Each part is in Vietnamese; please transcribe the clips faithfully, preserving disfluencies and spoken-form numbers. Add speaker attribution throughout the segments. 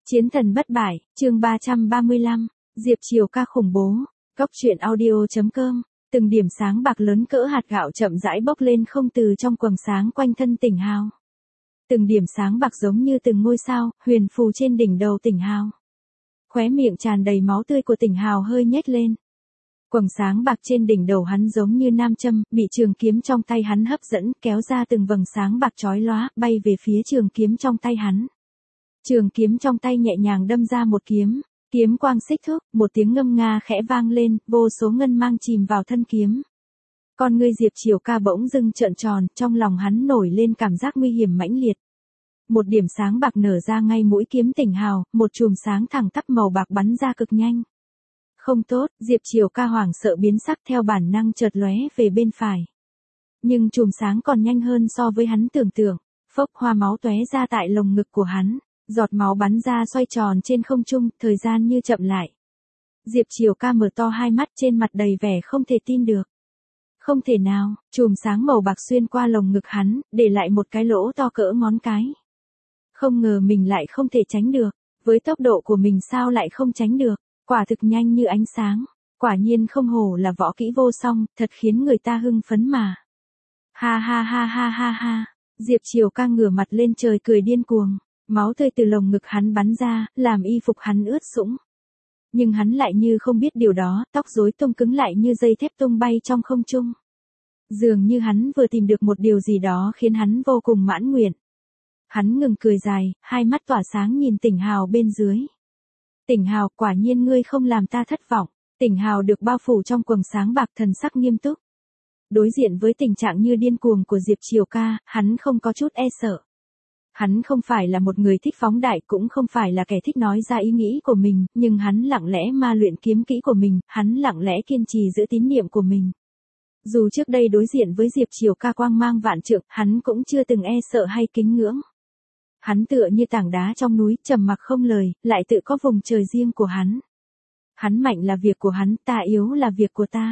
Speaker 1: Chiến thần bất bại, chương ba trăm ba mươi lăm, Diệp Triều ca khủng bố, Cốc truyện audio.com, từng điểm sáng bạc lớn cỡ hạt gạo chậm rãi bốc lên không từ trong quầng sáng quanh thân Tỉnh Hào. Từng điểm sáng bạc giống như từng ngôi sao, huyền phù trên đỉnh đầu Tỉnh Hào. Khóe miệng tràn đầy máu tươi của Tỉnh Hào hơi nhếch lên. Quầng sáng bạc trên đỉnh đầu hắn giống như nam châm, bị trường kiếm trong tay hắn hấp dẫn, kéo ra từng vầng sáng bạc chói lóa, bay về phía trường kiếm trong tay hắn. Trường kiếm trong tay nhẹ nhàng đâm ra một kiếm, kiếm quang xích thước, một tiếng ngâm nga khẽ vang lên, vô số ngân mang chìm vào thân kiếm. Con ngươi Diệp Triều ca bỗng dưng trợn tròn, trong lòng hắn nổi lên cảm giác nguy hiểm mãnh liệt. Một điểm sáng bạc nở ra ngay mũi kiếm Tỉnh Hào, một chùm sáng thẳng tắp màu bạc bắn ra cực nhanh. Không tốt, Diệp Triều ca hoảng sợ biến sắc theo bản năng chợt lóe về bên phải. Nhưng chùm sáng còn nhanh hơn so với hắn tưởng tượng, phốc hoa máu tóe ra tại lồng ngực của hắn. Giọt máu bắn ra xoay tròn trên không trung, thời gian như chậm lại. Diệp Triều ca mở to hai mắt trên mặt đầy vẻ không thể tin được. Không thể nào, chùm sáng màu bạc xuyên qua lồng ngực hắn, để lại một cái lỗ to cỡ ngón cái. Không ngờ mình lại không thể tránh được, với tốc độ của mình sao lại không tránh được, quả thực nhanh như ánh sáng. Quả nhiên không hổ là võ kỹ vô song, thật khiến người ta hưng phấn mà. Ha ha ha ha ha ha, Diệp Triều ca ngửa mặt lên trời cười điên cuồng. Máu tươi từ lồng ngực hắn bắn ra, làm y phục hắn ướt sũng. Nhưng hắn lại như không biết điều đó, tóc rối tung cứng lại như dây thép tung bay trong không trung. Dường như hắn vừa tìm được một điều gì đó khiến hắn vô cùng mãn nguyện. Hắn ngừng cười dài, hai mắt tỏa sáng nhìn Tỉnh Hào bên dưới. Tỉnh Hào, quả nhiên ngươi không làm ta thất vọng. Tỉnh Hào được bao phủ trong quầng sáng bạc, thần sắc nghiêm túc. Đối diện với tình trạng như điên cuồng của Diệp Triều ca, hắn không có chút e sợ. Hắn không phải là một người thích phóng đại, cũng không phải là kẻ thích nói ra ý nghĩ của mình, nhưng hắn lặng lẽ ma luyện kiếm kỹ của mình, hắn lặng lẽ kiên trì giữ tín niệm của mình. Dù trước đây đối diện với Diệp Triều ca quang mang vạn trượng, hắn cũng chưa từng e sợ hay kính ngưỡng. Hắn tựa như tảng đá trong núi, trầm mặc không lời, lại tự có vùng trời riêng của hắn. Hắn mạnh là việc của hắn, ta yếu là việc của ta.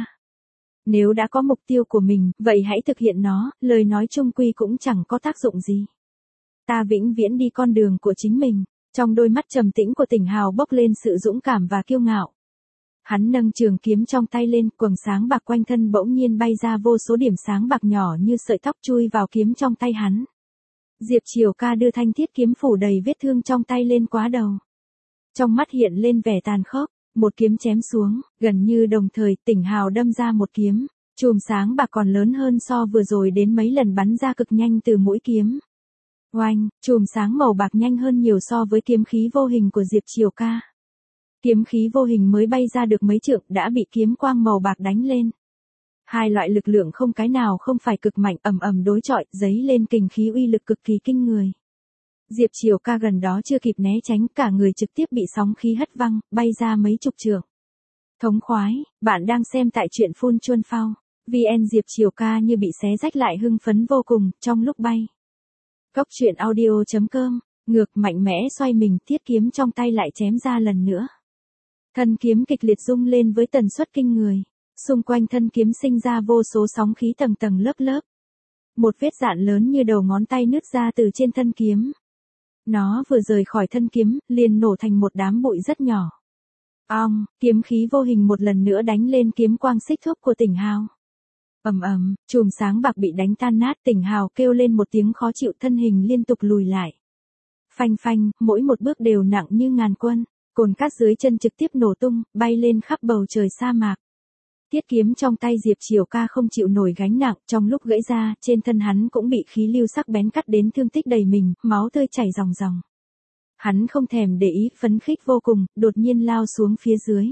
Speaker 1: Nếu đã có mục tiêu của mình, vậy hãy thực hiện nó, lời nói chung quy cũng chẳng có tác dụng gì. Ta vĩnh viễn đi con đường của chính mình. Trong đôi mắt trầm tĩnh của Tỉnh Hào bốc lên sự dũng cảm và kiêu ngạo. Hắn nâng trường kiếm trong tay lên, quầng sáng bạc quanh thân bỗng nhiên bay ra vô số điểm sáng bạc nhỏ như sợi tóc chui vào kiếm trong tay hắn. Diệp Triều ca đưa thanh thiết kiếm phủ đầy vết thương trong tay lên quá đầu. Trong mắt hiện lên vẻ tàn khốc, một kiếm chém xuống, gần như đồng thời Tỉnh Hào đâm ra một kiếm. Chùm sáng bạc còn lớn hơn so vừa rồi đến mấy lần bắn ra cực nhanh từ mũi kiếm. Oanh, chùm sáng màu bạc nhanh hơn nhiều so với kiếm khí vô hình của Diệp Triều ca. Kiếm khí vô hình mới bay ra được mấy trượng đã bị kiếm quang màu bạc đánh lên. Hai loại lực lượng không cái nào không phải cực mạnh, ầm ầm đối chọi, giấy lên kình khí uy lực cực kỳ kinh người. Diệp Triều ca gần đó chưa kịp né tránh, cả người trực tiếp bị sóng khí hất văng, bay ra mấy chục trượng. Thống khoái, bạn đang xem tại truyện Phun Chuân Phao. vê en Diệp Triều ca như bị xé rách lại hưng phấn vô cùng, trong lúc bay. Cốc truyện audio.com, ngược mạnh mẽ xoay mình, thiết kiếm trong tay lại chém ra lần nữa. Thân kiếm kịch liệt rung lên với tần suất kinh người. Xung quanh thân kiếm sinh ra vô số sóng khí tầng tầng lớp lớp. Một vết dạn lớn như đầu ngón tay nứt ra từ trên thân kiếm. Nó vừa rời khỏi thân kiếm, liền nổ thành một đám bụi rất nhỏ. Ong, kiếm khí vô hình một lần nữa đánh lên kiếm quang xích thước của Tỉnh Hào. Ầm ầm, chùm sáng bạc bị đánh tan nát, Tỉnh Hào kêu lên một tiếng khó chịu, thân hình liên tục lùi lại. Phanh phanh, mỗi một bước đều nặng như ngàn quân, cồn cát dưới chân trực tiếp nổ tung, bay lên khắp bầu trời sa mạc. Thiết kiếm trong tay Diệp Triều ca không chịu nổi gánh nặng, trong lúc gãy ra, trên thân hắn cũng bị khí lưu sắc bén cắt đến thương tích đầy mình, máu tươi chảy ròng ròng. Hắn không thèm để ý, phấn khích vô cùng, đột nhiên lao xuống phía dưới.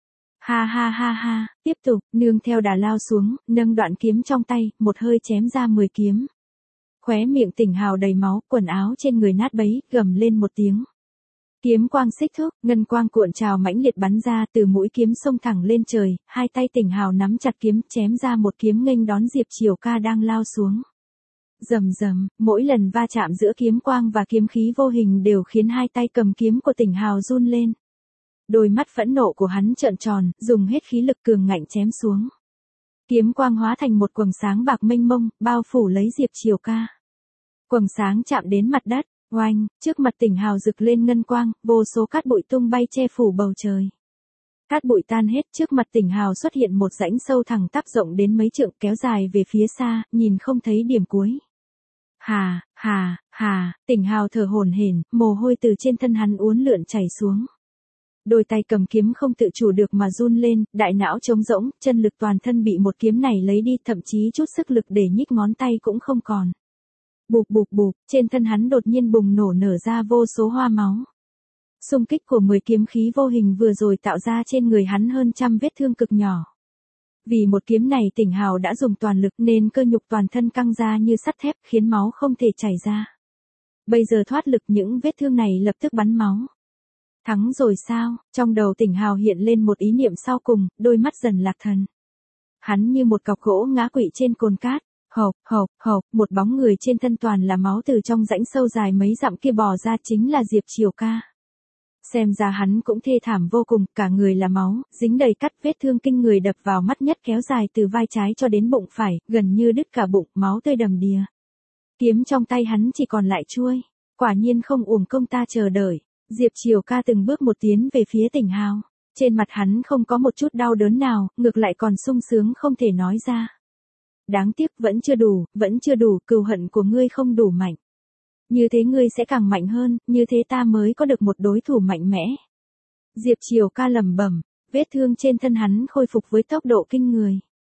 Speaker 1: Ha ha ha ha, tiếp tục, nương theo đà lao xuống, nâng đoạn kiếm trong tay, một hơi chém ra mười kiếm. Khóe miệng Tỉnh Hào đầy máu, quần áo trên người nát bấy, gầm lên một tiếng. Kiếm quang xích thước, ngân quang cuộn trào mãnh liệt bắn ra từ mũi kiếm xông thẳng lên trời, hai tay Tỉnh Hào nắm chặt kiếm, chém ra một kiếm nghênh đón Diệp Triều ca đang lao xuống. Rầm rầm, mỗi lần va chạm giữa kiếm quang và kiếm khí vô hình đều khiến hai tay cầm kiếm của Tỉnh Hào run lên. Đôi mắt phẫn nộ của hắn trợn tròn, dùng hết khí lực cường ngạnh chém xuống. Kiếm quang hóa thành một quầng sáng bạc mênh mông, bao phủ lấy Diệp Triều ca. Quầng sáng chạm đến mặt đất, Oanh, trước mặt Tỉnh Hào rực lên ngân quang, vô số cát bụi tung bay che phủ bầu trời. Cát bụi tan hết, trước mặt Tỉnh Hào xuất hiện một rãnh sâu thẳng tắp rộng đến mấy trượng kéo dài về phía xa, nhìn không thấy điểm cuối. Hà, hà, hà, Tỉnh Hào thở hổn hển, mồ hôi từ trên thân hắn uốn lượn chảy xuống. Đôi tay cầm kiếm không tự chủ được mà run lên, đại não trống rỗng, chân lực toàn thân bị một kiếm này lấy đi, thậm chí chút sức lực để nhích ngón tay cũng không còn. Bụp bụp bụp, trên thân hắn đột nhiên bùng nổ nở ra vô số hoa máu. Xung kích của mười kiếm khí vô hình vừa rồi tạo ra trên người hắn hơn trăm vết thương cực nhỏ. Vì một kiếm này Tỉnh Hào đã dùng toàn lực nên cơ nhục toàn thân căng ra như sắt thép, khiến máu không thể chảy ra. Bây giờ thoát lực những vết thương này lập tức bắn máu. Thắng rồi sao? Trong đầu Tỉnh Hào hiện lên một ý niệm sau cùng, đôi mắt dần lạc thần. Hắn như một cọc gỗ ngã quỵ trên cồn cát. Hộc, hộc, hộc, một bóng người trên thân toàn là máu từ trong rãnh sâu dài mấy dặm kia bò ra, chính là Diệp Triều Ca. Xem ra hắn cũng thê thảm vô cùng, cả người là máu, dính đầy cắt, vết thương kinh người đập vào mắt nhất kéo dài từ vai trái cho đến bụng phải, gần như đứt cả bụng, máu tươi đầm đìa. Kiếm trong tay hắn chỉ còn lại chuôi, quả nhiên không uổng công ta chờ đợi. Diệp Triều Ca từng bước một tiến về phía Tỉnh Hào, trên mặt hắn không có một chút đau đớn nào, ngược lại còn sung sướng không thể nói ra. Đáng tiếc vẫn chưa đủ, vẫn chưa đủ, cừu hận của ngươi không đủ mạnh. Như thế ngươi sẽ càng mạnh hơn, như thế ta mới có được một đối thủ mạnh mẽ. Diệp Triều Ca lẩm bẩm, vết thương trên thân hắn khôi phục với tốc độ kinh người.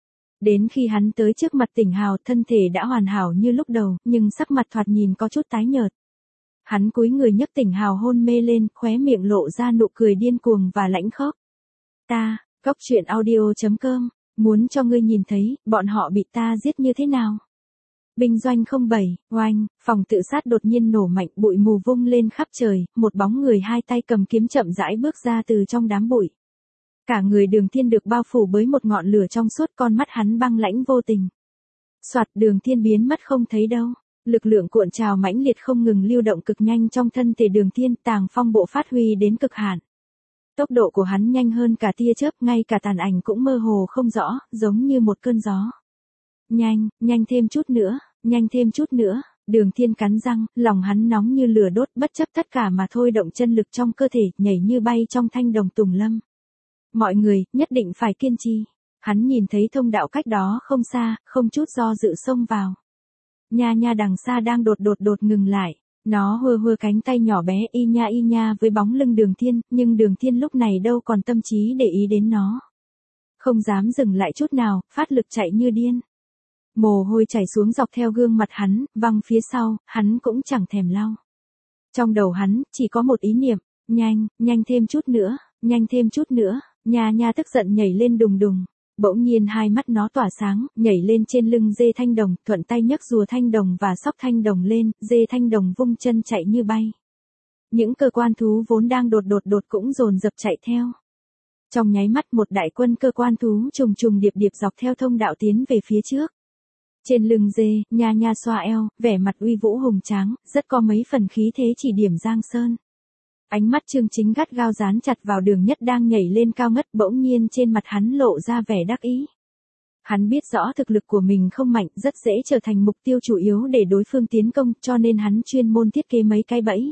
Speaker 1: Đến khi hắn tới trước mặt Tỉnh Hào, thân thể đã hoàn hảo như lúc đầu, nhưng sắc mặt thoạt nhìn có chút tái nhợt. Hắn cúi người nhấc Tỉnh Hào hôn mê lên, khóe miệng lộ ra nụ cười điên cuồng và lãnh khốc. Ta, Cốc Truyện Audio chấm com, muốn cho ngươi nhìn thấy, bọn họ bị ta giết như thế nào. Binh doanh không bảy, oanh, phòng tự sát đột nhiên nổ mạnh, bụi mù vung lên khắp trời, một bóng người hai tay cầm kiếm chậm rãi bước ra từ trong đám bụi. Cả người Đường Thiên được bao phủ bởi một ngọn lửa trong suốt, con mắt hắn băng lãnh vô tình. Soạt, Đường Thiên biến mất không thấy đâu. Lực lượng cuộn trào mãnh liệt không ngừng lưu động cực nhanh trong thân thể Đường Thiên, Tàng Phong bộ phát huy đến cực hạn. Tốc độ của hắn nhanh hơn cả tia chớp, ngay cả tàn ảnh cũng mơ hồ không rõ, giống như một cơn gió. Nhanh, nhanh thêm chút nữa, nhanh thêm chút nữa, Đường Thiên cắn răng, lòng hắn nóng như lửa đốt, bất chấp tất cả mà thôi động chân lực trong cơ thể, nhảy như bay trong thanh đồng tùng lâm. Mọi người, nhất định phải kiên trì. Hắn nhìn thấy thông đạo cách đó không xa, không chút do dự xông vào. Nha nha đằng xa đang đột đột đột ngừng lại. Nó hơ hơ cánh tay nhỏ bé y nha y nha với bóng lưng Đường Thiên, nhưng Đường Thiên lúc này đâu còn tâm trí để ý đến nó. Không dám dừng lại chút nào, phát lực chạy như điên. Mồ hôi chảy xuống dọc theo gương mặt hắn, văng phía sau, hắn cũng chẳng thèm lau. Trong đầu hắn, chỉ có một ý niệm, nhanh, nhanh thêm chút nữa, nhanh thêm chút nữa, nha nha tức giận nhảy lên đùng đùng. Bỗng nhiên hai mắt nó tỏa sáng, nhảy lên trên lưng dê thanh đồng, thuận tay nhấc rùa thanh đồng và sóc thanh đồng lên, dê thanh đồng vung chân chạy như bay. Những cơ quan thú vốn đang đột đột đột cũng dồn dập chạy theo. Trong nháy mắt một đại quân cơ quan thú trùng trùng điệp điệp dọc theo thông đạo tiến về phía trước. Trên lưng dê, nha nha xoa eo, vẻ mặt uy vũ hùng tráng, rất có mấy phần khí thế chỉ điểm Giang Sơn. Ánh mắt Chương Chính gắt gao dán chặt vào Đường Nhất đang nhảy lên cao ngất, bỗng nhiên trên mặt hắn lộ ra vẻ đắc ý. Hắn biết rõ thực lực của mình không mạnh, rất dễ trở thành mục tiêu chủ yếu để đối phương tiến công, cho nên hắn chuyên môn thiết kế mấy cái bẫy.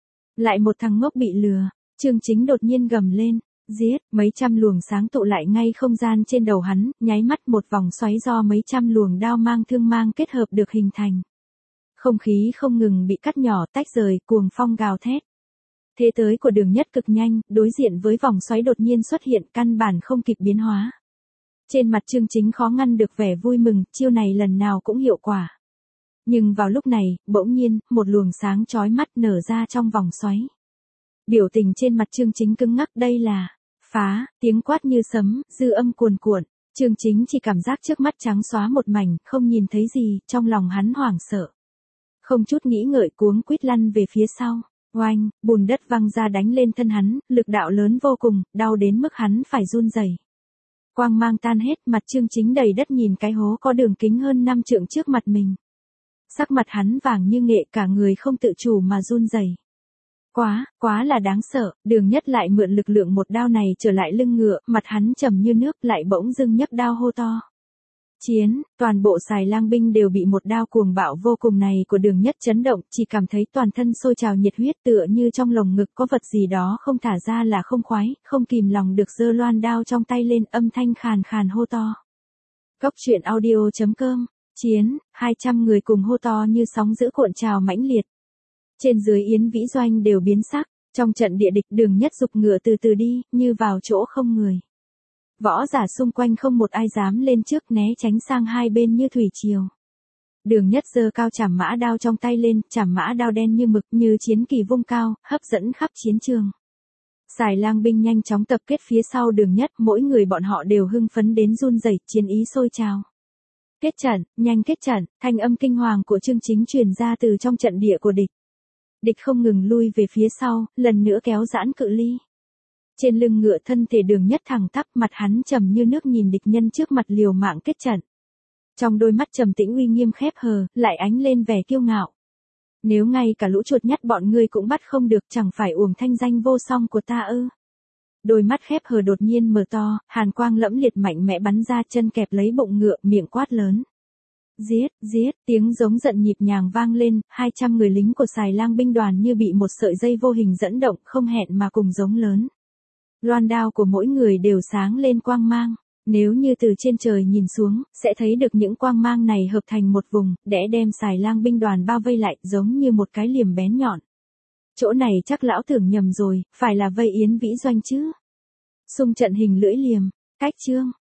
Speaker 1: Lại một thằng ngốc bị lừa, Chương Chính đột nhiên gầm lên, giết, mấy trăm luồng sáng tụ lại ngay không gian trên đầu hắn, nháy mắt một vòng xoáy do mấy trăm luồng đao mang thương mang kết hợp được hình thành. Không khí không ngừng bị cắt nhỏ tách rời, cuồng phong gào thét. Thế tới của Đường Nhất cực nhanh, đối diện với vòng xoáy đột nhiên xuất hiện, căn bản không kịp biến hóa. Trên mặt Chương Chính khó ngăn được vẻ vui mừng, chiêu này lần nào cũng hiệu quả. Nhưng vào lúc này, bỗng nhiên, một luồng sáng chói mắt nở ra trong vòng xoáy. Biểu tình trên mặt Chương Chính cứng ngắc, đây là phá, tiếng quát như sấm, dư âm cuồn cuộn. Chương Chính chỉ cảm giác trước mắt trắng xóa một mảnh, không nhìn thấy gì, trong lòng hắn hoảng sợ. Không chút nghĩ ngợi cuống quýt lăn về phía sau. Oanh, bùn đất văng ra đánh lên thân hắn, lực đạo lớn vô cùng, đau đến mức hắn phải run rẩy. Quang mang tan hết, mặt Chương Chính đầy đất nhìn cái hố có đường kính hơn năm trượng trước mặt mình. Sắc mặt hắn vàng như nghệ, cả người không tự chủ mà run rẩy. Quá, quá là đáng sợ, Đường Nhất lại mượn lực lượng một đao này trở lại lưng ngựa, mặt hắn trầm như nước, lại bỗng dưng nhấc đao hô to. chiến, toàn bộ xài lang binh đều bị một đao cuồng bạo vô cùng này của Đường Nhất chấn động, chỉ cảm thấy toàn thân sôi trào nhiệt huyết tựa như trong lồng ngực có vật gì đó không thả ra là không khoái, không kìm lòng được giơ loan đao trong tay lên, âm thanh khàn khàn hô to. Cốc truyện audio chấm com, chiến, hai trăm người cùng hô to như sóng dữ cuộn trào mãnh liệt. Trên dưới Yến Vĩ Doanh đều biến sắc, trong trận địa địch Đường Nhất giục ngựa từ từ đi, như vào chỗ không người. Võ giả xung quanh không một ai dám lên trước, né tránh sang hai bên như thủy triều. Đường Nhất giơ cao chảm mã đao trong tay lên, chảm mã đao đen như mực như chiến kỳ vung cao, hấp dẫn khắp chiến trường. Xài lang binh nhanh chóng tập kết phía sau Đường Nhất, mỗi người bọn họ đều hưng phấn đến run rẩy, chiến ý sôi trào. Kết trận, nhanh kết trận, thanh âm kinh hoàng của Chương Chính truyền ra từ trong trận địa của địch. Địch không ngừng lui về phía sau, lần nữa kéo giãn cự ly. Trên lưng ngựa thân thể Đường Nhất thẳng tắp, mặt hắn trầm như nước nhìn địch nhân trước mặt liều mạng kết trận. Trong đôi mắt trầm tĩnh uy nghiêm khép hờ, lại ánh lên vẻ kiêu ngạo. Nếu ngay cả lũ chuột nhắt bọn ngươi cũng bắt không được, chẳng phải uổng thanh danh vô song của ta ư? Đôi mắt khép hờ đột nhiên mở to, hàn quang lẫm liệt mạnh mẽ bắn ra, chân kẹp lấy bụng ngựa, miệng quát lớn. Giết, giết, tiếng giống giận nhịp nhàng vang lên, hai trăm người lính của xài lang binh đoàn như bị một sợi dây vô hình dẫn động, không hẹn mà cùng giống lớn. Loan đao của mỗi người đều sáng lên quang mang, nếu như từ trên trời nhìn xuống, sẽ thấy được những quang mang này hợp thành một vùng, để đem xài lang binh đoàn bao vây lại, giống như một cái liềm bén nhọn. Chỗ này chắc lão tưởng nhầm rồi, phải là vây Yến Vĩ Doanh chứ. Xung trận hình lưỡi liềm, cách chương,